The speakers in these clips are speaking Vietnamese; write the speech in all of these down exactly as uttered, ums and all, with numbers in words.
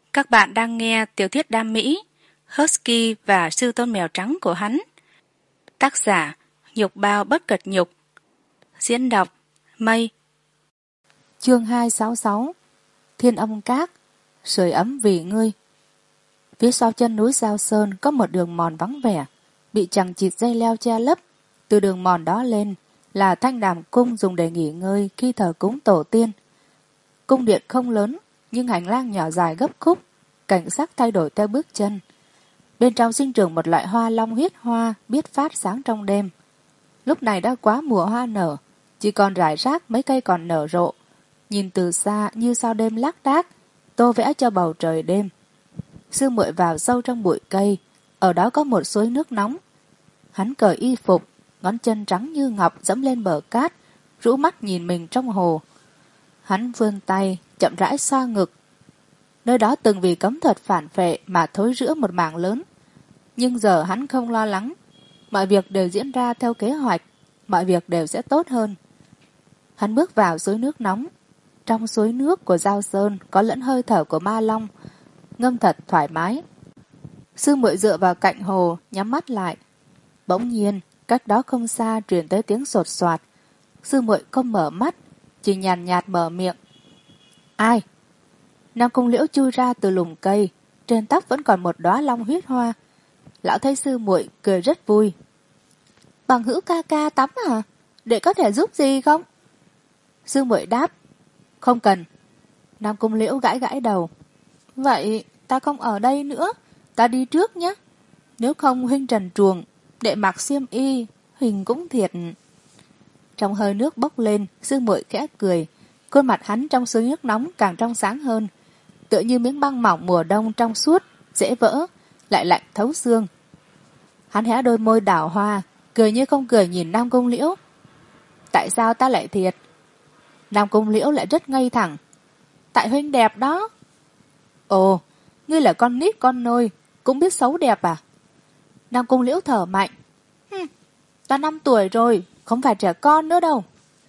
Các bạn đang nghe tiểu thuyết đam mỹ Husky và sư tôn mèo trắng của hắn. Tác giả Nhục Bao Bất Cật Nhục. Diễn đọc Mây. Chương hai sáu sáu Thiên Âm Các. Sưởi ấm vì ngươi. Phía sau chân núi Giao Sơn có một đường mòn vắng vẻ, bị chằng chịt dây leo che lấp. Từ đường mòn đó lên là thanh đàm cung dùng để nghỉ ngơi khi thờ cúng tổ tiên. Cung điện không lớn, nhưng hành lang nhỏ dài gấp khúc, cảnh sắc thay đổi theo bước chân. Bên trong sinh trưởng một loại hoa long huyết hoa biết phát sáng trong đêm. Lúc này đã quá mùa hoa nở, chỉ còn rải rác mấy cây còn nở rộ, nhìn từ xa như sao đêm lác đác, tô vẽ cho bầu trời đêm. Sư muội vào sâu trong bụi cây, ở đó có một suối nước nóng. Hắn cởi y phục, ngón chân trắng như ngọc dẫm lên bờ cát, rũ mắt nhìn mình trong hồ. Hắn vươn tay, chậm rãi xoa ngực. Nơi đó từng vì cấm thuật phản phệ mà thối rữa một mảng lớn. Nhưng giờ hắn không lo lắng. Mọi việc đều diễn ra theo kế hoạch, mọi việc đều sẽ tốt hơn. Hắn bước vào suối nước nóng. Trong suối nước của Giao Sơn có lẫn hơi thở của ma long, ngâm thật thoải mái. Sư muội dựa vào cạnh hồ, nhắm mắt lại. Bỗng nhiên, cách đó không xa truyền tới tiếng sột soạt. Sư muội không mở mắt, chỉ nhàn nhạt mở miệng. Ai? Nam Cung Liễu chui ra từ lùm cây, trên tóc vẫn còn một đóa long huyết hoa. Lão thấy sư muội cười rất vui. Bằng hữu ca ca tắm à? Để có thể giúp gì không? Sư muội đáp. Không cần. Nam Cung Liễu gãi gãi đầu. Vậy ta không ở đây nữa, ta đi trước nhé. Nếu không huynh trần truồng, để mặc xiêm y, huynh cũng thiệt. Trong hơi nước bốc lên, sư muội khẽ cười. Khuôn mặt hắn trong suối nước nóng càng trong sáng hơn, tựa như miếng băng mỏng mùa đông trong suốt, dễ vỡ, lại lạnh thấu xương. Hắn hé đôi môi đảo hoa, cười như không cười nhìn Nam Cung Liễu. Tại sao ta lại thiệt? Nam Cung Liễu lại rất ngây thẳng. Tại huynh đẹp đó. Ồ, ngươi là con nít con nôi, cũng biết xấu đẹp à? Nam Cung Liễu thở mạnh. Hừm, ta năm tuổi rồi, không phải trẻ con nữa đâu.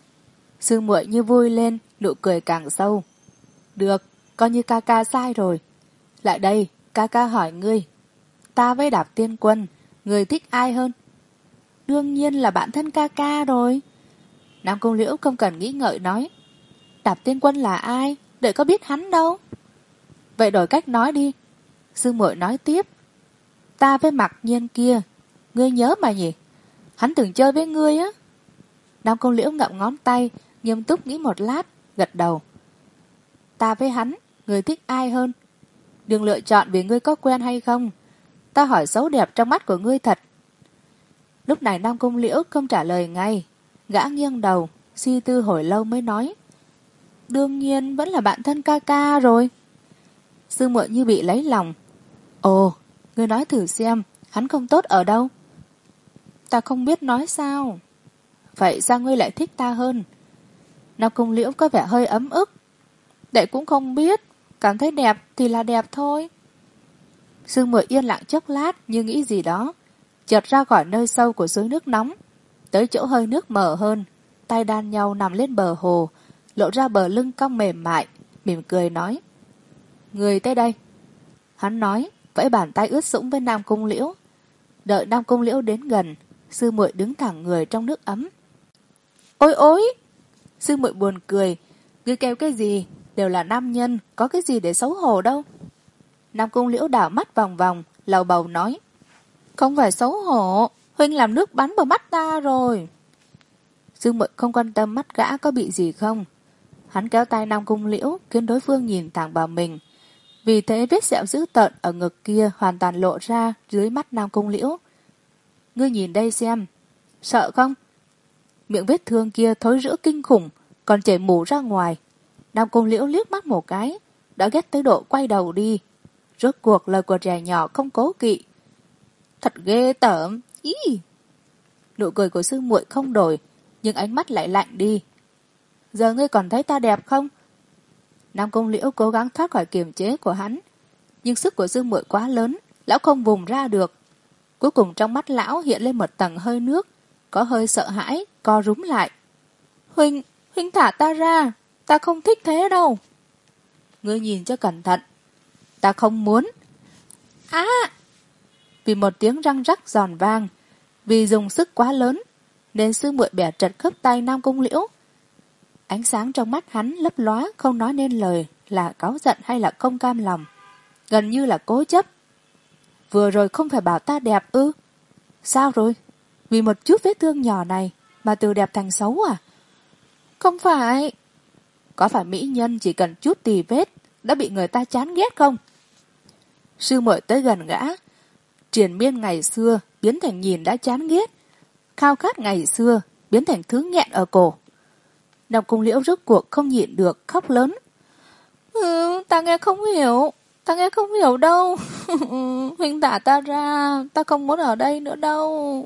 Sư muội như vui lên, nụ cười càng sâu. Được, coi như ca ca sai rồi. Lại đây, ca ca hỏi ngươi. Ta với Đạp Tiên Quân, ngươi thích ai hơn? Đương nhiên là bạn thân ca ca rồi. Nam Cung Liễu không cần nghĩ ngợi nói. Đạp Tiên Quân là ai? Đợi có biết hắn đâu. Vậy đổi cách nói đi. Sư muội nói tiếp. Ta với Mặc Nhiên kia, ngươi nhớ mà nhỉ? Hắn từng chơi với ngươi á. Nam Cung Liễu ngậm ngón tay, nghiêm túc nghĩ một lát, gật đầu. Ta với hắn, ngươi thích ai hơn? Đừng lựa chọn vì ngươi có quen hay không. Ta hỏi xấu đẹp trong mắt của ngươi thật. Lúc này Nam Cung Liễu không trả lời ngay. Gã nghiêng đầu, suy tư hồi lâu mới nói. Đương nhiên vẫn là bạn thân ca ca rồi. Sư muội như bị lấy lòng. Ồ, ngươi nói thử xem, hắn không tốt ở đâu? Ta không biết nói sao. Vậy sao ngươi lại thích ta hơn? Nam Cung Liễu có vẻ hơi ấm ức. Đệ cũng không biết, cảm thấy đẹp thì là đẹp thôi. Sư muội yên lặng chốc lát như nghĩ gì đó, chợt ra khỏi nơi sâu của suối nước nóng, tới chỗ hơi nước mở hơn, tay đan nhau nằm lên bờ hồ, lộ ra bờ lưng cong mềm mại, mỉm cười nói. Người tới đây. Hắn nói, vẫy bàn tay ướt sũng với Nam Cung Liễu. Đợi Nam Cung Liễu đến gần, sư muội đứng thẳng người trong nước ấm. Ôi ôi! Sư muội buồn cười. Ngươi kêu cái gì? Đều là nam nhân, có cái gì để xấu hổ đâu. Nam Cung Liễu đảo mắt vòng vòng, lầu bầu nói. Không phải xấu hổ, huynh làm nước bắn vào mắt ta rồi. Sư muội không quan tâm mắt gã có bị gì không. Hắn kéo tay Nam Cung Liễu, khiến đối phương nhìn thẳng vào mình. Vì thế vết sẹo dữ tợn ở ngực kia hoàn toàn lộ ra dưới mắt Nam Cung Liễu. Ngươi nhìn đây xem. Sợ không? Miệng vết thương kia thối rữa kinh khủng, còn chảy mủ ra ngoài. Nam Cung Liễu liếc mắt một cái, đã ghét tới độ quay đầu đi. Rốt cuộc lời của trẻ nhỏ không cố kỵ. Thật ghê tởm. Ý! Nụ cười của sư muội không đổi, nhưng ánh mắt lại lạnh đi. Giờ ngươi còn thấy ta đẹp không? Nam Cung Liễu cố gắng thoát khỏi kiềm chế của hắn, nhưng sức của sư muội quá lớn, lão không vùng ra được. Cuối cùng trong mắt lão hiện lên một tầng hơi nước, có hơi sợ hãi, co rúm lại. Huynh, huynh thả ta ra, ta không thích thế đâu. Ngươi nhìn cho cẩn thận. Ta không muốn. Á! Vì một tiếng răng rắc giòn vang, vì dùng sức quá lớn, nên sư muội bẻ trật khớp tay Nam Cung Liễu. Ánh sáng trong mắt hắn lấp lóa không nói nên lời, là cáu giận hay là không cam lòng, gần như là cố chấp. Vừa rồi không phải bảo ta đẹp ư? Sao rồi? Vì một chút vết thương nhỏ này mà từ đẹp thành xấu à? Không phải. Có phải mỹ nhân chỉ cần chút tì vết đã bị người ta chán ghét không? Sư muội tới gần gã, triền miên ngày xưa biến thành nhìn đã chán ghét, khao khát ngày xưa biến thành thứ nghẹn ở cổ. Nam Cung Liễu rốt cuộc không nhịn được khóc lớn. Ừ, ta nghe không hiểu, ta nghe không hiểu đâu. Huynh thả ta ra, ta không muốn ở đây nữa đâu.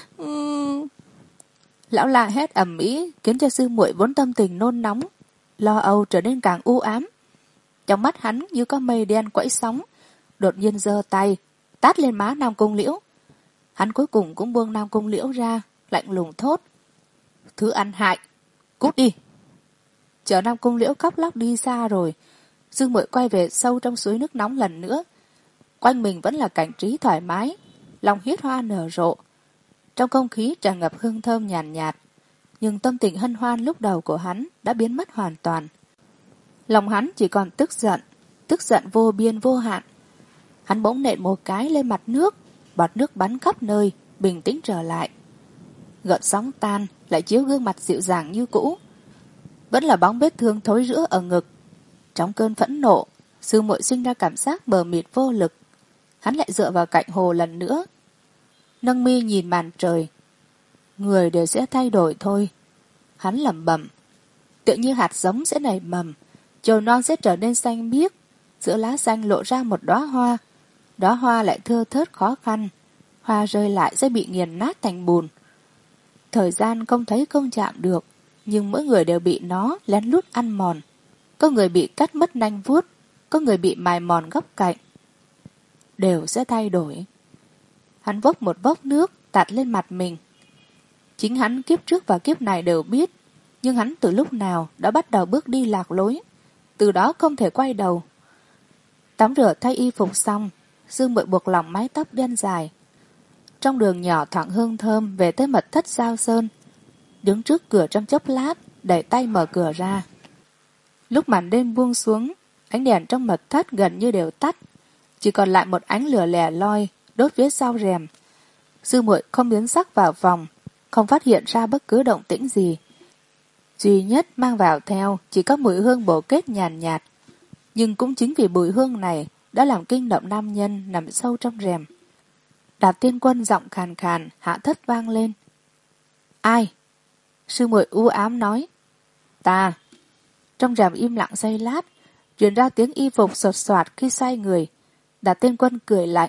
Ừ. Lão la hét ầm ĩ khiến cho sư muội vốn tâm tình nôn nóng, lo âu trở nên càng u ám. Trong mắt hắn như có mây đen quẫy sóng, đột nhiên giơ tay tát lên má Nam Cung Liễu. Hắn cuối cùng cũng buông Nam Cung Liễu ra, lạnh lùng thốt: Thứ ăn hại, cút đi. Chờ Nam Cung Liễu khóc lóc đi xa rồi, sư muội quay về sâu trong suối nước nóng lần nữa. Quanh mình vẫn là cảnh trí thoải mái, lòng huyết hoa nở rộ. Trong không khí tràn ngập hương thơm nhàn nhạt, nhạt, nhưng tâm tình hân hoan lúc đầu của hắn đã biến mất hoàn toàn. Lòng hắn chỉ còn tức giận, tức giận vô biên vô hạn. Hắn bỗng nện một cái lên mặt nước, bọt nước bắn khắp nơi, bình tĩnh trở lại. Gợn sóng tan, lại chiếu gương mặt dịu dàng như cũ. Vẫn là bóng vết thương thối rữa ở ngực. Trong cơn phẫn nộ, sư muội sinh ra cảm giác mờ mịt vô lực. Hắn lại dựa vào cạnh hồ lần nữa, nâng mi nhìn màn trời. Người đều sẽ thay đổi thôi. Hắn lẩm bẩm. Tựa như hạt giống sẽ nảy mầm, chồi non sẽ trở nên xanh biếc, giữa lá xanh lộ ra một đóa hoa. Đóa hoa lại thưa thớt khó khăn, hoa rơi lại sẽ bị nghiền nát thành bùn. Thời gian không thấy không chạm được, nhưng mỗi người đều bị nó lén lút ăn mòn. Có người bị cắt mất nanh vuốt, có người bị mài mòn góc cạnh. Đều sẽ thay đổi. Hắn vốc một vốc nước tạt lên mặt mình. Chính hắn kiếp trước và kiếp này đều biết, nhưng hắn từ lúc nào đã bắt đầu bước đi lạc lối, từ đó không thể quay đầu. Tắm rửa thay y phục xong, sư muội buộc lỏng mái tóc đen dài. Trong đường nhỏ thoảng hương thơm về tới mật thất Giao Sơn. Đứng trước cửa trong chốc lát, đẩy tay mở cửa ra. Lúc màn đêm buông xuống, ánh đèn trong mật thất gần như đều tắt, chỉ còn lại một ánh lửa lẻ loi đốt phía sau rèm. Sư muội không biến sắc vào phòng, không phát hiện ra bất cứ động tĩnh gì. Duy nhất mang vào theo chỉ có mùi hương bổ kết nhàn nhạt, nhạt. Nhưng cũng chính vì mùi hương này đã làm kinh động nam nhân nằm sâu trong rèm. Đạp Tiên Quân giọng khàn khàn hạ thất vang lên. Ai? Sư muội u ám nói. Ta. Trong rèm im lặng giây lát, truyền ra tiếng y phục sột soạt khi xoay người. Đạp Tiên Quân cười lạnh.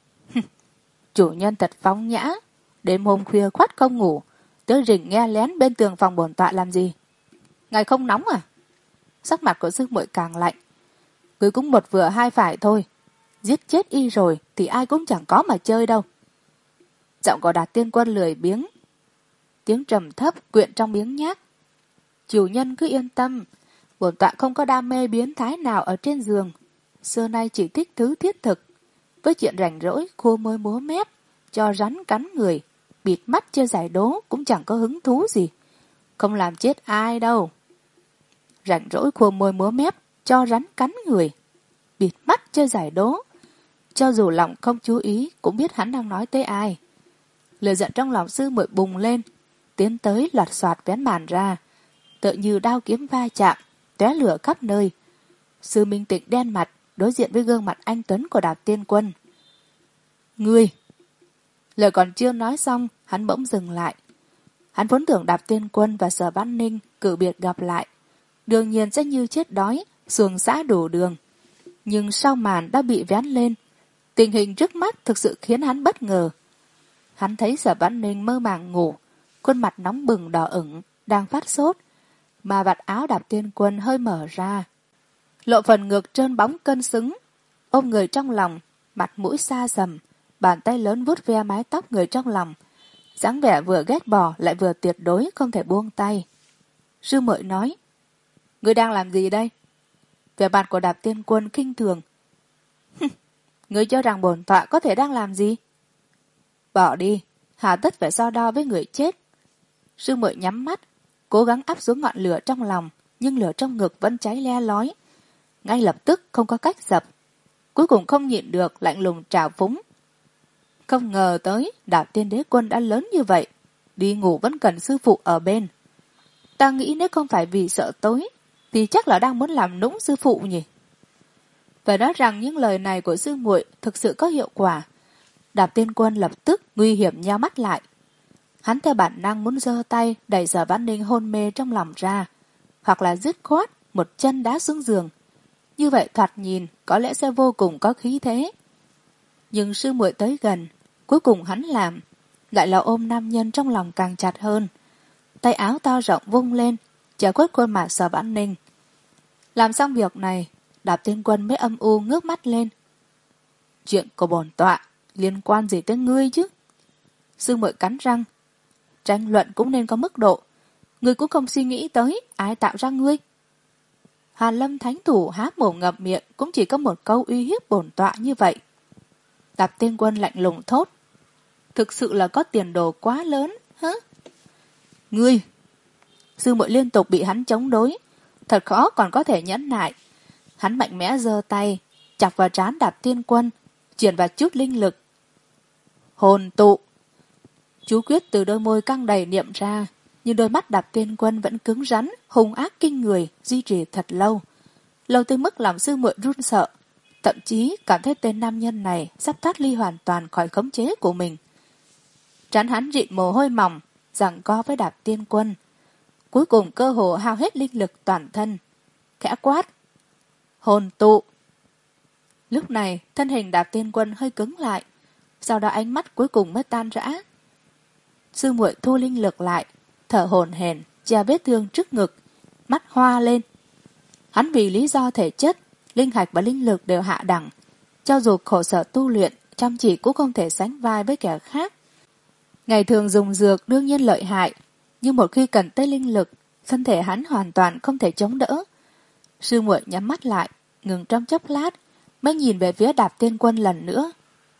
Chủ nhân thật phóng nhã, đêm hôm khuya khoắt không ngủ, tới rình nghe lén bên tường phòng bổn tọa làm gì? Ngài không nóng à? Sắc mặt của sư muội càng lạnh. Cứ cũng một vừa hai phải thôi, giết chết y rồi thì ai cũng chẳng có mà chơi đâu. Giọng của Đạt Tiên Quân lười biếng, tiếng trầm thấp quyện trong biếng nhác. Chủ nhân cứ yên tâm, bổn tọa không có đam mê biến thái nào ở trên giường, xưa nay chỉ thích thứ thiết thực. Với chuyện rảnh rỗi khô môi múa mép, cho rắn cắn người, bịt mắt chơi giải đố cũng chẳng có hứng thú gì, không làm chết ai đâu. Rảnh rỗi khô môi múa mép, cho rắn cắn người, bịt mắt chơi giải đố. Cho dù lòng không chú ý cũng biết hắn đang nói tới ai. Lửa giận trong lòng sư muội bùng lên, tiến tới loạt soạt vén màn ra, tựa như đao kiếm va chạm, tóe lửa khắp nơi. Sư Minh Tịnh đen mặt đối diện với gương mặt anh tuấn của Đạp Tiên Quân. Ngươi! Lời còn chưa nói xong, hắn bỗng dừng lại. Hắn vốn tưởng Đạp Tiên Quân và Sở Văn Ninh cử biệt gặp lại, đương nhiên sẽ như chết đói, xuồng xã đủ đường. Nhưng sau màn đã bị vén lên, tình hình trước mắt thực sự khiến hắn bất ngờ. Hắn thấy Sở Văn Ninh mơ màng ngủ, khuôn mặt nóng bừng đỏ ửng, đang phát sốt, mà vạt áo Đạp Tiên Quân hơi mở ra, lộ phần ngực trơn bóng cân xứng, ôm người trong lòng, mặt mũi xa sầm, bàn tay lớn vuốt ve mái tóc người trong lòng, dáng vẻ vừa ghét bỏ lại vừa tuyệt đối không thể buông tay. Sư muội nói, ngươi đang làm gì đây? Vẻ mặt của Đạp Tiên Quân khinh thường. Ngươi cho rằng bổn tọa có thể đang làm gì? Bỏ đi, hà tất phải so đo với người chết. Sư muội nhắm mắt, cố gắng áp xuống ngọn lửa trong lòng, nhưng lửa trong ngực vẫn cháy le lói. Ngay lập tức không có cách dập. Cuối cùng không nhịn được, lạnh lùng trào phúng. Không ngờ tới, Đạp Tiên Đế Quân đã lớn như vậy. Đi ngủ vẫn cần sư phụ ở bên. Ta nghĩ nếu không phải vì sợ tối, thì chắc là đang muốn làm nũng sư phụ nhỉ. Phải nói rằng những lời này của sư muội thực sự có hiệu quả. Đạp Tiên Quân lập tức nguy hiểm nheo mắt lại. Hắn theo bản năng muốn giơ tay đẩy Sở Vãn Ninh hôn mê trong lòng ra, hoặc là dứt khoát một chân đá xuống giường. Như vậy thoạt nhìn có lẽ sẽ vô cùng có khí thế. Nhưng sư muội tới gần, cuối cùng hắn làm, lại là ôm nam nhân trong lòng càng chặt hơn. Tay áo to rộng vung lên, che khuất khuôn mặt Sở Vãn Ninh. Làm xong việc này, Đạp Tiên Quân mới âm u ngước mắt lên. Chuyện của bổn tọa liên quan gì tới ngươi chứ? Sư muội cắn răng. Tranh luận cũng nên có mức độ. Ngươi cũng không suy nghĩ tới ai tạo ra ngươi. Hàn Lâm thánh thủ há mồm ngậm miệng cũng chỉ có một câu uy hiếp bổn tọa như vậy. Đạp Tiên Quân lạnh lùng thốt. Thực sự là có tiền đồ quá lớn, hả? Ngươi! Sư muội liên tục bị hắn chống đối. Thật khó còn có thể nhẫn nại. Hắn mạnh mẽ giơ tay, chọc vào trán Đạp Tiên Quân, chuyển vào chút linh lực. Hồn tụ! Chú quyết từ đôi môi căng đầy niệm ra, nhưng đôi mắt Đạp Tiên Quân vẫn cứng rắn, hung ác kinh người, duy trì thật lâu. Lâu tới mức làm sư muội run sợ, thậm chí cảm thấy tên nam nhân này sắp thoát ly hoàn toàn khỏi khống chế của mình. Trán hắn rịn mồ hôi mỏng, giằng co với Đạp Tiên Quân. Cuối cùng cơ hồ hao hết linh lực toàn thân. Khẽ quát. Hồn tụ! Lúc này, thân hình Đạp Tiên Quân hơi cứng lại, sau đó ánh mắt cuối cùng mới tan rã. Sư muội thu linh lực lại, thở hổn hển, che vết thương trước ngực, mắt hoa lên. Hắn vì lý do thể chất, linh hạch và linh lực đều hạ đẳng, cho dù khổ sở tu luyện, chăm chỉ cũng không thể sánh vai với kẻ khác. Ngày thường dùng dược đương nhiên lợi hại, nhưng một khi cần tới linh lực, thân thể hắn hoàn toàn không thể chống đỡ. Sư muội nhắm mắt lại, ngừng trong chốc lát, mới nhìn về phía Đạp Tiên Quân lần nữa.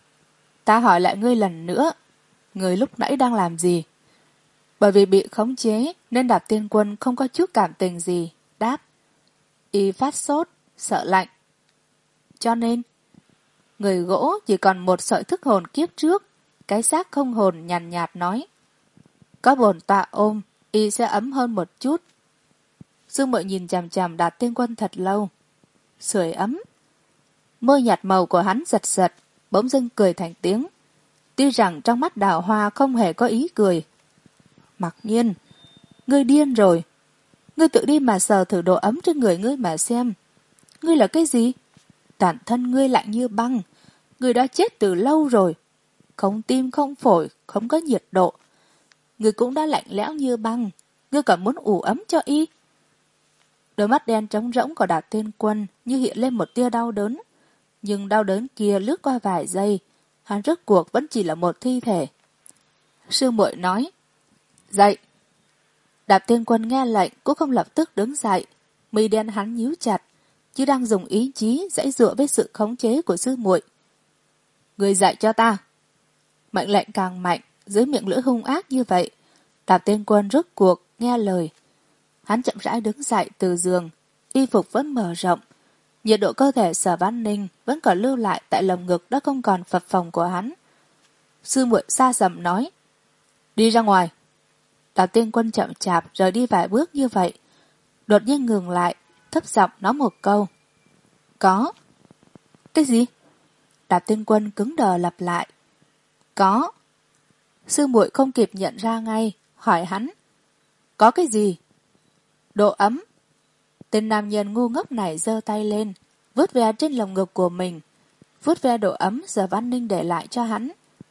Ta hỏi lại ngươi lần nữa, ngươi lúc nãy đang làm gì? Bởi vì bị khống chế nên Đạp Tiên Quân không có chút cảm tình gì, đáp. Y phát sốt, sợ lạnh. Cho nên, người gỗ chỉ còn một sợi thức hồn kiếp trước, cái xác không hồn nhàn nhạt, nhạt nói. Có bổn tọa ôm, y sẽ ấm hơn một chút. Sư muội nhìn chằm chằm Đạp Tiên Quân thật lâu. Sưởi ấm. Môi nhạt màu của hắn giật giật, bỗng dưng cười thành tiếng. Tuy rằng trong mắt Đào Hoa không hề có ý cười. Mặc nhiên, ngươi điên rồi. Ngươi tự đi mà sờ thử độ ấm trên người ngươi mà xem. Ngươi là cái gì? Toàn thân ngươi lạnh như băng. Ngươi đã chết từ lâu rồi. Không tim không phổi, không có nhiệt độ. Ngươi cũng đã lạnh lẽo như băng. Ngươi còn muốn ủ ấm cho y. Đôi mắt đen trống rỗng của Đạp Tiên Quân như hiện lên một tia đau đớn. Nhưng đau đớn kia lướt qua vài giây, hắn rốt cuộc vẫn chỉ là một thi thể. Sư muội nói. Dậy! Đạp Tiên Quân nghe lệnh cũng không lập tức đứng dậy. Mi đen hắn nhíu chặt, chứ đang dùng ý chí giãy giụa với sự khống chế của sư muội. Người dạy cho ta! Mệnh lệnh càng mạnh, dưới miệng lưỡi hung ác như vậy, Đạp Tiên Quân rốt cuộc nghe lời. Hắn chậm rãi đứng dậy từ giường, y phục vẫn mở rộng, nhiệt độ cơ thể Sở Vãn Ninh vẫn còn lưu lại tại lồng ngực đã không còn phập phồng của hắn. Sư muội xa sầm nói. Đi ra ngoài! Đạp Tiên Quân chậm chạp rời đi vài bước như vậy, đột nhiên ngừng lại, thấp giọng nói một câu. Có. Cái gì? Đạp Tiên Quân cứng đờ lặp lại. Có. Sư muội không kịp nhận ra ngay, hỏi hắn. Có cái gì? Độ ấm. Tên nam nhân ngu ngốc này giơ tay lên, vuốt ve trên lồng ngực của mình, vuốt ve độ ấm Sở Vãn Ninh để lại cho hắn.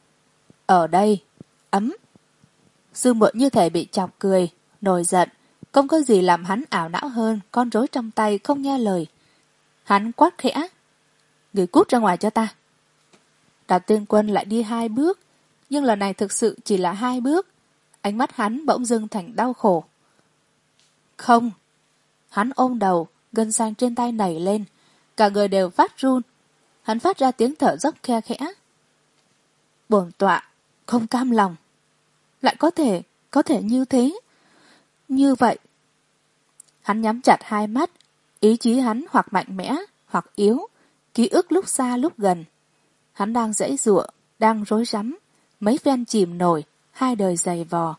Ở đây, ấm. Sư muội như thể bị chọc cười, nổi giận, không có gì làm hắn ảo não hơn con rối trong tay không nghe lời. Hắn quát khẽ. Người cút ra ngoài cho ta. Đạp Tiên Quân lại đi hai bước, nhưng lần này thực sự chỉ là hai bước. Ánh mắt hắn bỗng dưng thành đau khổ. Không. Hắn ôm đầu, gân xanh trên tay nảy lên, cả người đều phát run. hắn phát ra tiếng thở dốc khe khẽ. Bổn tọa không cam lòng. Lại có thể, có thể như thế. Như vậy. Hắn nhắm chặt hai mắt, ý chí hắn hoặc mạnh mẽ, hoặc yếu, ký ức lúc xa lúc gần. Hắn đang giãy giụa, đang rối rắm, mấy phen chìm nổi, hai đời dày vò.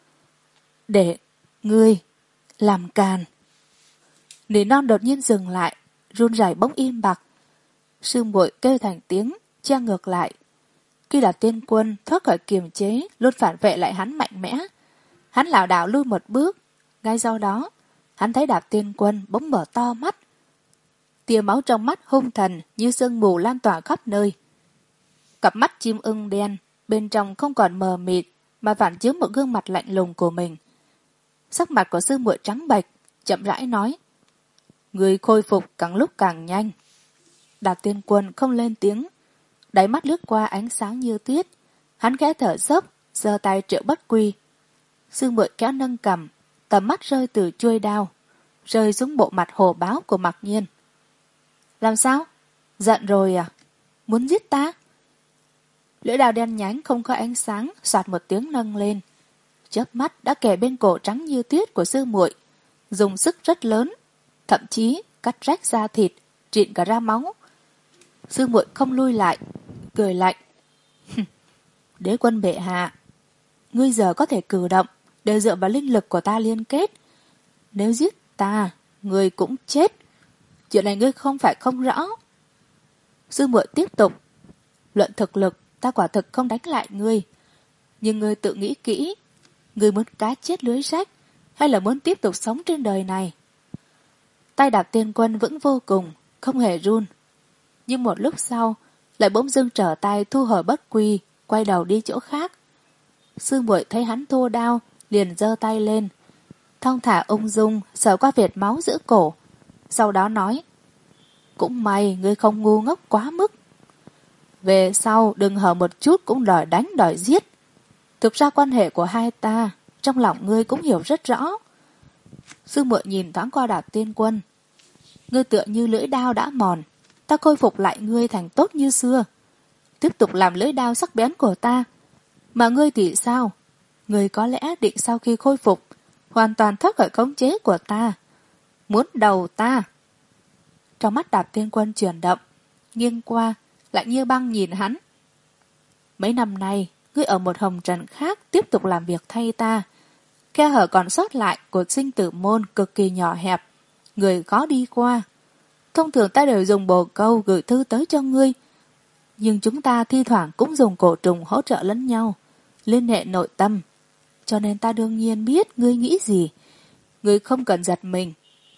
Để ngươi làm càn. Nỉ non đột nhiên dừng lại, run rẩy bỗng im bặt. Sư muội kêu thành tiếng, che ngược lại. Khi là tiên quân thoát khỏi kiềm chế, luôn phản vệ lại hắn mạnh mẽ. Hắn lảo đảo lui một bước, ngay sau đó, hắn thấy Đạp Tiên Quân bỗng mở to mắt. Tia máu trong mắt hung thần như sương mù lan tỏa khắp nơi. Cặp mắt chim ưng đen, bên trong không còn mờ mịt, mà phản chiếu một gương mặt lạnh lùng của mình. Sắc mặt của sư muội trắng bệch, chậm rãi nói. Người khôi phục càng lúc càng nhanh. Đạp Tiên Quân không lên tiếng, đáy mắt lướt qua ánh sáng như tuyết. Hắn khẽ thở dốc, giơ tay triệu bất quy. Sư muội kéo nâng cằm, tầm mắt rơi từ chuôi đao, rơi xuống bộ mặt hồ báo của Mặc Nhiên. Làm sao? Giận rồi à? Muốn giết ta? Lưỡi đao đen nhánh không có ánh sáng, soạt một tiếng nâng lên. Chớp mắt đã kề bên cổ trắng như tuyết của sư muội, dùng sức rất lớn, thậm chí cắt rách da thịt, trịn cả ra máu. Sư muội không lui lại, cười lạnh. Đế quân bệ hạ, ngươi giờ có thể cử động, đều dựa vào linh lực của ta liên kết. Nếu giết ta, ngươi cũng chết. Chuyện này ngươi không phải không rõ. Sư muội tiếp tục. Luận thực lực, ta quả thực không đánh lại ngươi. Nhưng ngươi tự nghĩ kỹ, ngươi muốn cá chết lưới rách, hay là muốn tiếp tục sống trên đời này? Tay Đạp Tiên Quân vững vô cùng, không hề run. Nhưng một lúc sau, lại bỗng dưng trở tay thu hồi bất quy, quay đầu đi chỗ khác. Sư muội thấy hắn thua đao, liền giơ tay lên, thong thả ung dung sờ qua vệt máu giữa cổ, sau đó nói. Cũng may ngươi không ngu ngốc quá mức. Về sau đừng hở một chút cũng đòi đánh đòi giết. Thực ra quan hệ của hai ta, trong lòng ngươi cũng hiểu rất rõ. Sư muội nhìn thoáng qua Đạp Tiên Quân. Ngươi tựa như lưỡi đao đã mòn, ta khôi phục lại ngươi thành tốt như xưa. Tiếp tục làm lưỡi đao sắc bén của ta. Mà ngươi thì sao? Ngươi có lẽ định sau khi khôi phục, hoàn toàn thoát khỏi khống chế của ta. Muốn đầu ta. Trong mắt Đạp Tiên Quân chuyển động, nghiêng qua, lạnh như băng nhìn hắn. Mấy năm nay, ngươi ở một hồng trần khác tiếp tục làm việc thay ta. Khe hở còn sót lại của sinh tử môn cực kỳ nhỏ hẹp, người khó đi qua. Thông thường ta đều dùng bồ câu gửi thư tới cho ngươi, nhưng chúng ta thi thoảng cũng dùng cổ trùng hỗ trợ lẫn nhau, liên hệ nội tâm. Cho nên ta đương nhiên biết ngươi nghĩ gì. Ngươi không cần giật mình.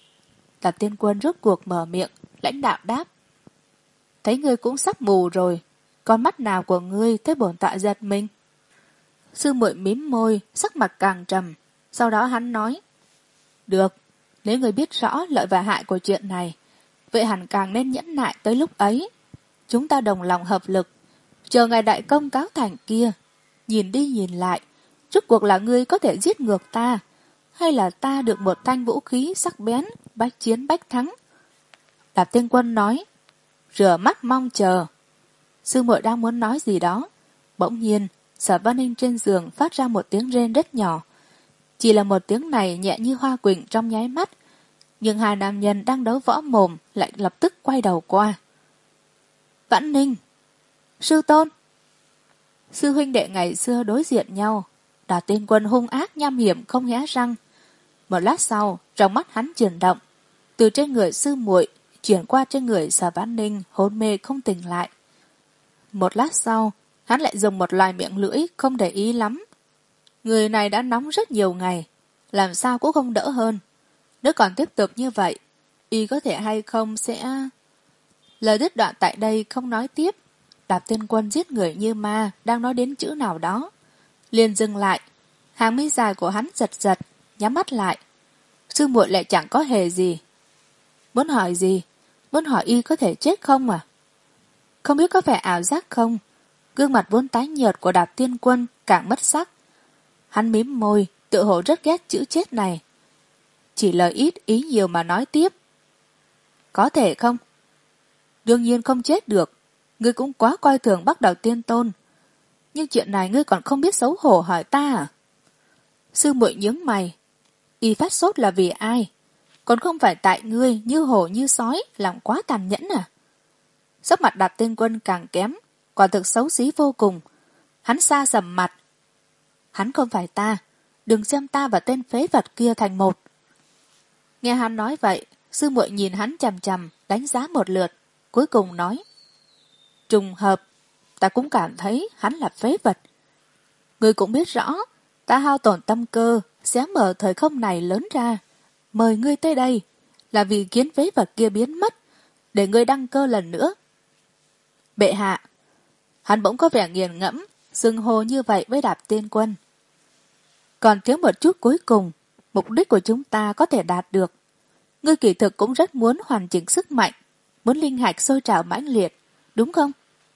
Đạp Tiên Quân rốt cuộc mở miệng, lãnh đạo đáp. Thấy ngươi cũng sắp mù rồi, con mắt nào của ngươi thấy bổn tọa giật mình? Sư muội mím môi, sắc mặt càng trầm. Sau đó hắn nói. Được, nếu ngươi biết rõ lợi và hại của chuyện này, vậy hẳn càng nên nhẫn nại tới lúc ấy. Chúng ta đồng lòng hợp lực, chờ ngày đại công cáo thành kia. Nhìn đi nhìn lại, rốt cuộc là ngươi có thể giết ngược ta, hay là ta được một thanh vũ khí sắc bén, bách chiến bách thắng? Đạp Tiên Quân nói. Rửa mắt mong chờ. Sư muội đang muốn nói gì đó. Bỗng nhiên, Sở Văn Ninh trên giường phát ra một tiếng rên rất nhỏ. Chỉ là một tiếng này nhẹ như hoa quỳnh trong nháy mắt, nhưng hai nam nhân đang đấu võ mồm lại lập tức quay đầu qua. Vãn Ninh! Sư tôn! Sư huynh đệ ngày xưa đối diện nhau. Đạp Tiên Quân hung ác nham hiểm không hé răng. Một lát sau, trong mắt hắn chuyển động, từ trên người sư muội chuyển qua trên người Sở Vãn Ninh hôn mê không tỉnh lại. Một lát sau, hắn lại dùng một loài miệng lưỡi không để ý lắm. Người này đã nóng rất nhiều ngày, làm sao cũng không đỡ hơn. Nếu còn tiếp tục như vậy, y có thể hay không sẽ... Lời đứt đoạn tại đây không nói tiếp. Đạp Tiên Quân giết người như ma đang nói đến chữ nào đó, liền dừng lại. Hàng mi dài của hắn giật giật, nhắm mắt lại. Sư muội lại chẳng có hề gì. Muốn hỏi gì? Muốn hỏi y có thể chết không à? Không biết có phải ảo giác không? Gương mặt vốn tái nhợt của Đạp Tiên Quân càng mất sắc. Hắn mím môi, tự hồ rất ghét chữ chết này. Chỉ lời ít ý nhiều mà nói tiếp. Có thể không? Đương nhiên không chết được. Ngươi cũng quá coi thường Bắc Đào Tiên Tôn. Nhưng chuyện này ngươi còn không biết xấu hổ hỏi ta à? Sư muội nhướng mày. Y phát sốt là vì ai? Còn không phải tại ngươi như hổ như sói, làm quá tàn nhẫn à? Sắc mặt Đạp Tiên Quân càng kém, quả thực xấu xí vô cùng. Hắn xa sầm mặt. Hắn không phải ta, đừng xem ta và tên phế vật kia thành một. Nghe hắn nói vậy, sư muội nhìn hắn chằm chằm, đánh giá một lượt, cuối cùng nói. Trùng hợp, ta cũng cảm thấy hắn là phế vật. Ngươi cũng biết rõ, ta hao tổn tâm cơ, xé mở thời không này lớn ra. Mời ngươi tới đây, là vì kiến phế vật kia biến mất, để ngươi đăng cơ lần nữa. Bệ hạ, hắn bỗng có vẻ nghiền ngẫm, xưng hô như vậy với Đạp Tiên Quân. Còn thiếu một chút cuối cùng, mục đích của chúng ta có thể đạt được. Ngươi kỳ thực cũng rất muốn hoàn chỉnh sức mạnh, muốn linh hạch sôi trào mãnh liệt, đúng không?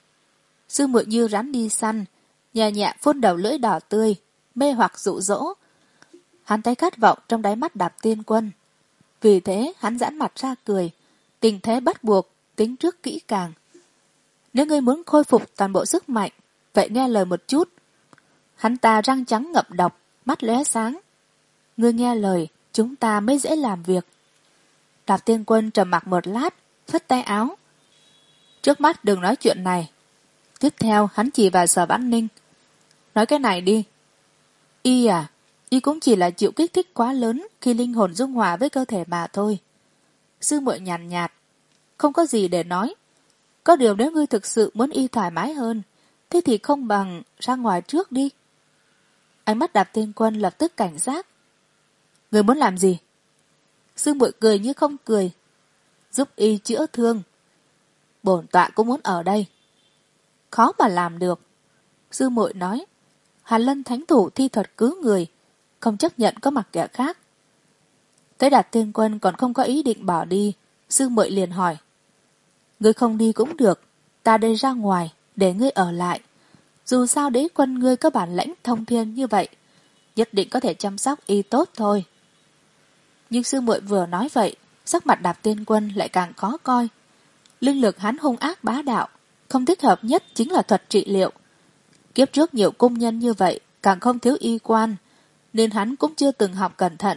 Sư muội như rắn đi săn, nhẹ nhẹ phun đầu lưỡi đỏ tươi, mê hoặc dụ dỗ. Hắn thấy khát vọng trong đáy mắt Đạp Tiên Quân. Vì thế hắn giãn mặt ra cười, tình thế bắt buộc, tính trước kỹ càng. Nếu ngươi muốn khôi phục toàn bộ sức mạnh, vậy nghe lời một chút. Hắn ta răng trắng ngậm độc, mắt lóe sáng. Ngươi nghe lời, chúng ta mới dễ làm việc. Đạp Tiên Quân trầm mặc một lát, phất tay áo. Trước mắt đừng nói chuyện này. Tiếp theo hắn chỉ vào Sở Vãn Ninh. Nói cái này đi. Y à, y cũng chỉ là chịu kích thích quá lớn khi linh hồn dung hòa với cơ thể mà thôi. Sư muội nhàn nhạt, không có gì để nói. Có điều nếu ngươi thực sự muốn y thoải mái hơn, thế thì không bằng ra ngoài trước đi. Ánh mắt Đạp Tiên Quân lập tức cảnh giác. Ngươi muốn làm gì? Sư muội cười như không cười. Giúp y chữa thương. Bổn tọa cũng muốn ở đây. Khó mà làm được. Sư muội nói. Hàn Lân thánh thủ thi thuật cứu người, không chấp nhận có mặc kẻ khác. Thấy Đạp Tiên Quân còn không có ý định bỏ đi, sư muội liền hỏi. Ngươi không đi cũng được, ta đây ra ngoài, để ngươi ở lại. Dù sao đế quân ngươi có bản lãnh thông thiên như vậy, nhất định có thể chăm sóc y tốt thôi. Nhưng sư muội vừa nói vậy, sắc mặt Đạp Tiên Quân lại càng khó coi. Linh lực hắn hung ác bá đạo, không thích hợp nhất chính là thuật trị liệu. Kiếp trước nhiều cung nhân như vậy, càng không thiếu y quan, nên hắn cũng chưa từng học cẩn thận.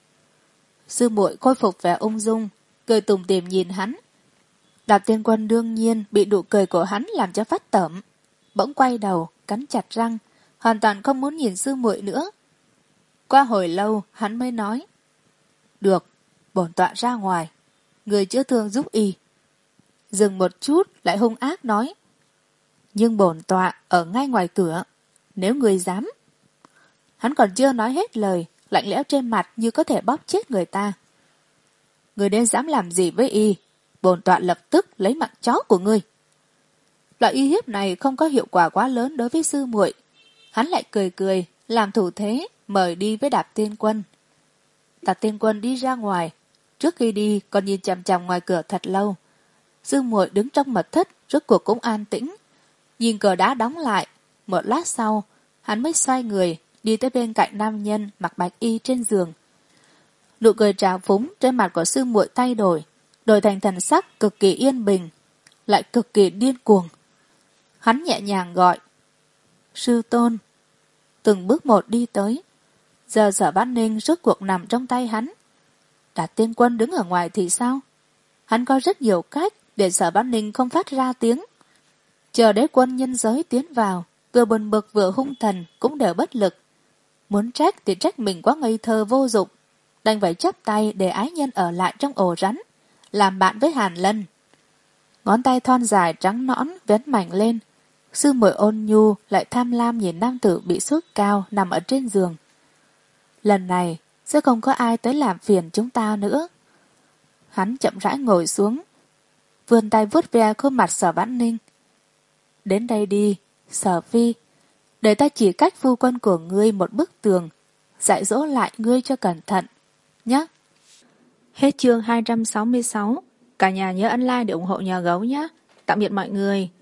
Sư muội khôi phục vẻ ung dung, cười tủm tỉm nhìn hắn. Đạp Tiên Quân đương nhiên bị nụ cười của hắn làm cho phát tởm, bỗng quay đầu, cắn chặt răng, hoàn toàn không muốn nhìn sư muội nữa. Qua hồi lâu, hắn mới nói. Được, bổn tọa ra ngoài, người chữa thương giúp y. Dừng một chút, lại hung ác nói. Nhưng bổn tọa ở ngay ngoài cửa, nếu người dám. Hắn còn chưa nói hết lời, lạnh lẽo trên mặt như có thể bóp chết người ta. Người nên dám làm gì với y, bổn tọa lập tức lấy mạng chó của ngươi. Loại uy hiếp này không có hiệu quả quá lớn đối với sư muội. Hắn lại cười cười, làm thủ thế, mời đi với Đạp Tiên Quân. Đạp Tiên Quân đi ra ngoài, trước khi đi còn nhìn chằm chằm ngoài cửa thật lâu. Sư muội đứng trong mật thất, rốt cuộc cũng an tĩnh. Nhìn cửa đá đóng lại, một lát sau, hắn mới xoay người, đi tới bên cạnh nam nhân mặc bạch y trên giường. Nụ cười trào phúng trên mặt của sư muội thay đổi, đổi thành thần sắc cực kỳ yên bình, lại cực kỳ điên cuồng. Hắn nhẹ nhàng gọi. Sư tôn. Từng bước một đi tới. Giờ Sở Vãn Ninh rốt cuộc nằm trong tay hắn. Đạp Tiên Quân đứng ở ngoài thì sao? Hắn có rất nhiều cách để Sở Vãn Ninh không phát ra tiếng. Chờ đế quân nhân giới tiến vào, vừa buồn bực vừa hung thần cũng đều bất lực. Muốn trách thì trách mình quá ngây thơ vô dụng, đành phải chắp tay để ái nhân ở lại trong ổ rắn, làm bạn với Hàn Lân. Ngón tay thon dài trắng nõn vén mảnh lên, sư muội ôn nhu lại tham lam nhìn nam tử bị sốt cao nằm ở trên giường. Lần này sẽ không có ai tới làm phiền chúng ta nữa. Hắn chậm rãi ngồi xuống, vươn tay vuốt ve khuôn mặt Sở Vãn Ninh. Đến đây đi, Sở Phi, để ta chỉ cách phu quân của ngươi một bức tường, dạy dỗ lại ngươi cho cẩn thận, nhé. Hết chương hai trăm sáu mươi sáu. Cả nhà nhớ ấn like để ủng hộ nhà gấu nhé. Tạm biệt mọi người.